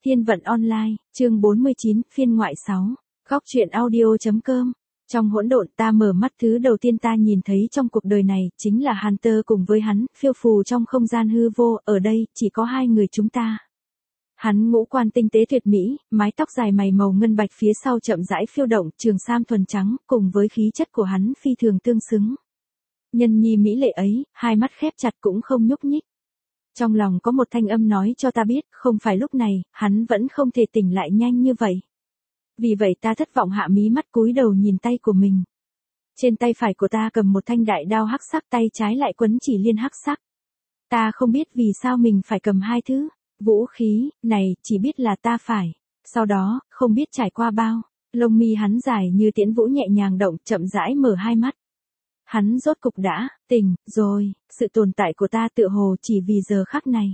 Thiên vận online, chương 49, phiên ngoại 6. Góc truyện audio.com. Trong hỗn độn ta mở mắt, thứ đầu tiên ta nhìn thấy trong cuộc đời này chính là Hunter cùng với hắn, phiêu phù trong không gian hư vô, ở đây chỉ có hai người chúng ta. Hắn ngũ quan tinh tế tuyệt mỹ, mái tóc dài mày màu ngân bạch phía sau chậm rãi phiêu động, trường sam thuần trắng, cùng với khí chất của hắn phi thường tương xứng. Nhân nhi mỹ lệ ấy, hai mắt khép chặt cũng không nhúc nhích. Trong lòng có một thanh âm nói cho ta biết, không phải lúc này, hắn vẫn không thể tỉnh lại nhanh như vậy. Vì vậy ta thất vọng hạ mí mắt cúi đầu nhìn tay của mình. Trên tay phải của ta cầm một thanh đại đao hắc sắc, tay trái lại quấn chỉ liên hắc sắc. Ta không biết vì sao mình phải cầm hai thứ vũ khí này, chỉ biết là ta phải. Sau đó, không biết trải qua bao, lông mi hắn dài như tiễn vũ nhẹ nhàng động, chậm rãi mở hai mắt. Hắn rốt cục đã tỉnh rồi, sự tồn tại của ta tựa hồ chỉ vì giờ khắc này.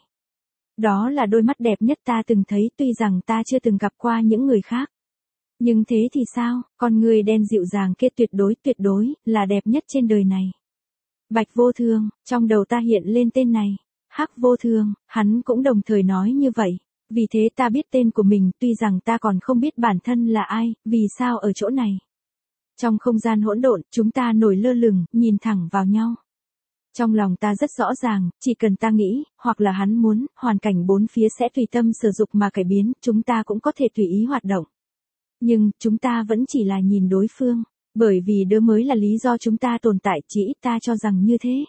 Đó là đôi mắt đẹp nhất ta từng thấy, tuy rằng ta chưa từng gặp qua những người khác. Nhưng thế thì sao, con người đen dịu dàng kia tuyệt đối, là đẹp nhất trên đời này. Bạch Vô Thương, trong đầu ta hiện lên tên này. Hắc Vô Thương, hắn cũng đồng thời nói như vậy. Vì thế ta biết tên của mình, tuy rằng ta còn không biết bản thân là ai, vì sao ở chỗ này. Trong không gian hỗn độn, chúng ta nổi lơ lửng, nhìn thẳng vào nhau. Trong lòng ta rất rõ ràng, chỉ cần ta nghĩ, hoặc là hắn muốn, hoàn cảnh bốn phía sẽ tùy tâm sử dụng mà cải biến, chúng ta cũng có thể tùy ý hoạt động. Nhưng, chúng ta vẫn chỉ là nhìn đối phương, bởi vì đó mới là lý do chúng ta tồn tại, chỉ ít ta cho rằng như thế.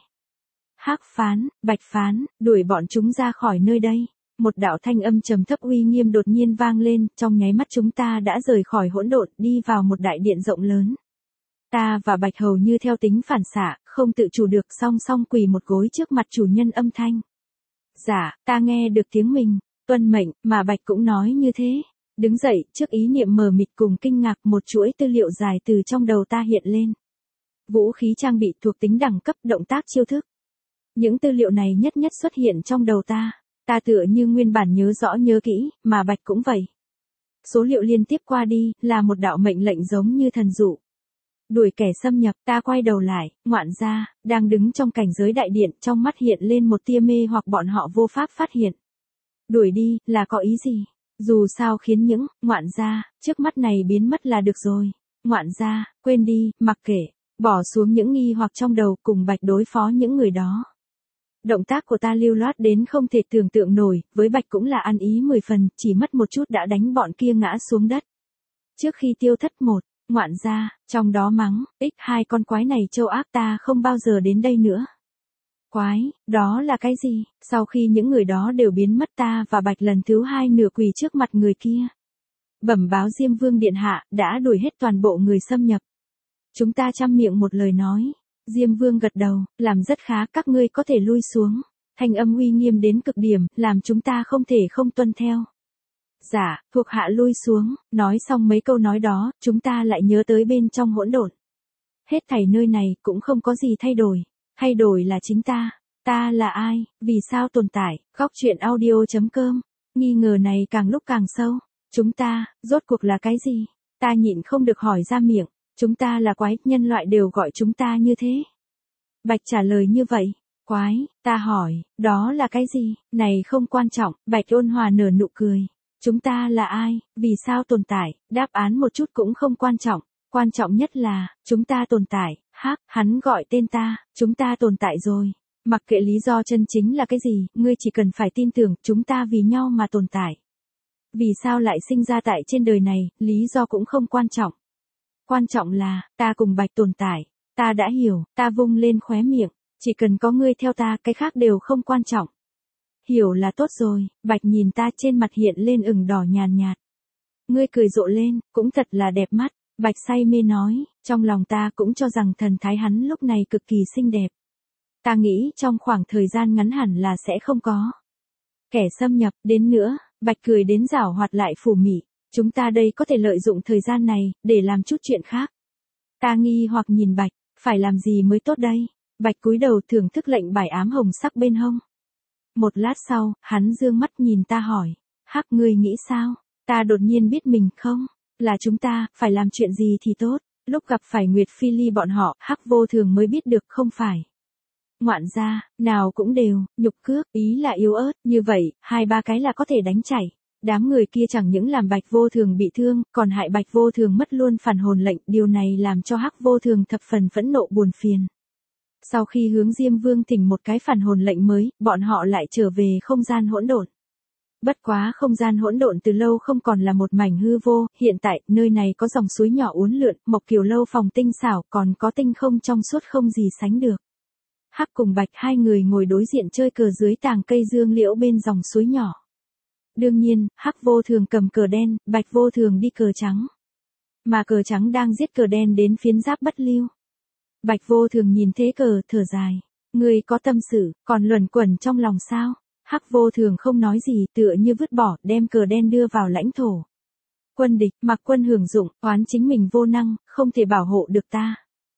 Hắc Phán, Bạch Phán, đuổi bọn chúng ra khỏi nơi đây. Một đạo thanh âm trầm thấp uy nghiêm đột nhiên vang lên, trong nháy mắt chúng ta đã rời khỏi hỗn độn, đi vào một đại điện rộng lớn. Ta và Bạch hầu như theo tính phản xạ, không tự chủ được song song quỳ một gối trước mặt chủ nhân âm thanh. Dạ, ta nghe được tiếng mình, tuân mệnh, mà Bạch cũng nói như thế. Đứng dậy, trước ý niệm mờ mịt cùng kinh ngạc, một chuỗi tư liệu dài từ trong đầu ta hiện lên. Vũ khí trang bị, thuộc tính đẳng cấp, động tác chiêu thức. Những tư liệu này nhất nhất xuất hiện trong đầu ta. Ta tựa như nguyên bản nhớ rõ nhớ kỹ, mà Bạch cũng vậy. Số liệu liên tiếp qua đi, là một đạo mệnh lệnh giống như thần dụ. Đuổi kẻ xâm nhập, ta quay đầu lại, ngoạn gia, đang đứng trong cảnh giới đại điện, trong mắt hiện lên một tia mê hoặc bọn họ vô pháp phát hiện. Đuổi đi, là có ý gì? Dù sao khiến những, ngoạn gia, trước mắt này biến mất là được rồi. Ngoạn gia, quên đi, mặc kệ, bỏ xuống những nghi hoặc trong đầu, cùng Bạch đối phó những người đó. Động tác của ta lưu loát đến không thể tưởng tượng nổi, với Bạch cũng là ăn ý 10 phần, chỉ mất một chút đã đánh bọn kia ngã xuống đất. Trước khi tiêu thất một, ngoạn gia, trong đó mắng, hai con quái này châu ác, ta không bao giờ đến đây nữa. Quái, đó là cái gì? Sau khi những người đó đều biến mất, ta và Bạch lần thứ hai nửa quỳ trước mặt người kia. Bẩm báo Diêm Vương điện hạ, đã đuổi hết toàn bộ người xâm nhập. Chúng ta chăm miệng một lời nói. Diêm Vương gật đầu, làm rất khá, các ngươi có thể lui xuống. Thanh âm uy nghiêm đến cực điểm, làm chúng ta không thể không tuân theo. Dạ, thuộc hạ lui xuống, nói xong mấy câu nói đó, chúng ta lại nhớ tới bên trong hỗn độn. Hết thảy nơi này cũng không có gì thay đổi là chính ta là ai, vì sao tồn tại, góc truyện audio.com, nghi ngờ này càng lúc càng sâu, chúng ta, rốt cuộc là cái gì, ta nhịn không được hỏi ra miệng. Chúng ta là quái, nhân loại đều gọi chúng ta như thế. Bạch trả lời như vậy. Quái, ta hỏi, đó là cái gì? Này không quan trọng, Bạch ôn hòa nở nụ cười. Chúng ta là ai, vì sao tồn tại, đáp án một chút cũng không quan trọng. Quan trọng nhất là, chúng ta tồn tại, hắn gọi tên ta, chúng ta tồn tại rồi. Mặc kệ lý do chân chính là cái gì, ngươi chỉ cần phải tin tưởng, chúng ta vì nhau mà tồn tại. Vì sao lại sinh ra tại trên đời này, lý do cũng không quan trọng. Quan trọng là, ta cùng Bạch tồn tại, ta đã hiểu, ta vung lên khóe miệng, chỉ cần có ngươi theo ta, cái khác đều không quan trọng. Hiểu là tốt rồi, Bạch nhìn ta, trên mặt hiện lên ửng đỏ nhàn nhạt. Ngươi cười rộ lên, cũng thật là đẹp mắt, Bạch say mê nói, trong lòng ta cũng cho rằng thần thái hắn lúc này cực kỳ xinh đẹp. Ta nghĩ trong khoảng thời gian ngắn hẳn là sẽ không có kẻ xâm nhập, đến nữa, Bạch cười đến giảo hoạt lại phủ mị. Chúng ta đây có thể lợi dụng thời gian này, để làm chút chuyện khác. Ta nghi hoặc nhìn Bạch, phải làm gì mới tốt đây? Bạch cúi đầu thưởng thức lệnh bài ám hồng sắc bên hông. Một lát sau, hắn dương mắt nhìn ta hỏi, Hắc ngươi nghĩ sao? Ta đột nhiên biết mình không, là chúng ta, phải làm chuyện gì thì tốt. Lúc gặp phải Nguyệt Phi Ly bọn họ, Hắc Vô Thường mới biết được không phải. Ngoạn gia, nào cũng đều, nhục cước, ý là yếu ớt, như vậy, 2-3 cái là có thể đánh chảy. Đám người kia chẳng những làm Bạch Vô Thường bị thương, còn hại Bạch Vô Thường mất luôn phản hồn lệnh, điều này làm cho Hắc Vô Thường thập phần phẫn nộ buồn phiền. Sau khi hướng Diêm Vương thỉnh một cái phản hồn lệnh mới, bọn họ lại trở về không gian hỗn độn. Bất quá không gian hỗn độn từ lâu không còn là một mảnh hư vô, hiện tại, nơi này có dòng suối nhỏ uốn lượn, Mộc Kiều Lâu phòng tinh xảo, còn có tinh không trong suốt không gì sánh được. Hắc cùng Bạch hai người ngồi đối diện chơi cờ dưới tàng cây dương liễu bên dòng suối nhỏ. Đương nhiên, Hắc Vô Thường cầm cờ đen, Bạch Vô Thường đi cờ trắng. Mà cờ trắng đang giết cờ đen đến phiến giáp bất lưu. Bạch Vô Thường nhìn thế cờ, thở dài. Người có tâm sự, còn luẩn quẩn trong lòng sao? Hắc Vô Thường không nói gì, tựa như vứt bỏ, đem cờ đen đưa vào lãnh thổ. Quân địch, mặc quân hưởng dụng, oán chính mình vô năng, không thể bảo hộ được ta.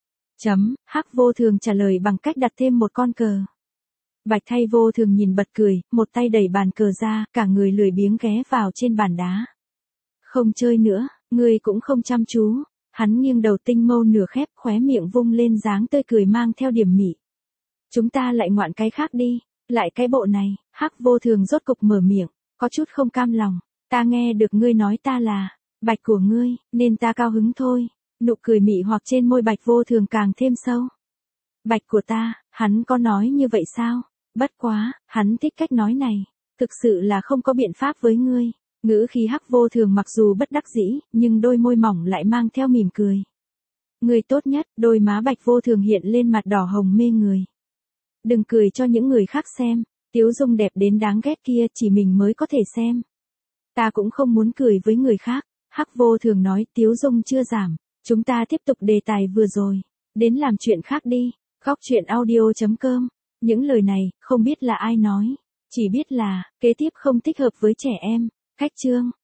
Hắc Vô Thường trả lời bằng cách đặt thêm một con cờ. Bạch thay Vô Thường nhìn bật cười, một tay đẩy bàn cờ ra, cả người lười biếng ghé vào trên bàn đá. Không chơi nữa, ngươi cũng không chăm chú. Hắn nghiêng đầu tinh mâu nửa khép, khóe miệng vung lên dáng tươi cười mang theo điểm mị. Chúng ta lại ngoạn cái khác đi, lại cái bộ này. Hắc Vô Thường rốt cục mở miệng, có chút không cam lòng. Ta nghe được ngươi nói ta là Bạch của ngươi, nên ta cao hứng thôi. Nụ cười mị hoặc trên môi Bạch Vô Thường càng thêm sâu. Bạch của ta, hắn có nói như vậy sao? Bất quá, hắn thích cách nói này. Thực sự là không có biện pháp với ngươi. Ngữ khí Hắc Vô Thường mặc dù bất đắc dĩ, nhưng đôi môi mỏng lại mang theo mỉm cười. Ngươi tốt nhất, đôi má Bạch Vô Thường hiện lên mặt đỏ hồng mê người. Đừng cười cho những người khác xem, tiếu dung đẹp đến đáng ghét kia chỉ mình mới có thể xem. Ta cũng không muốn cười với người khác. Hắc Vô Thường nói, tiếu dung chưa giảm. Chúng ta tiếp tục đề tài vừa rồi. Đến làm chuyện khác đi. Góc truyện audio.com. Những lời này, không biết là ai nói. Chỉ biết là, kế tiếp không thích hợp với trẻ em. Khách chương.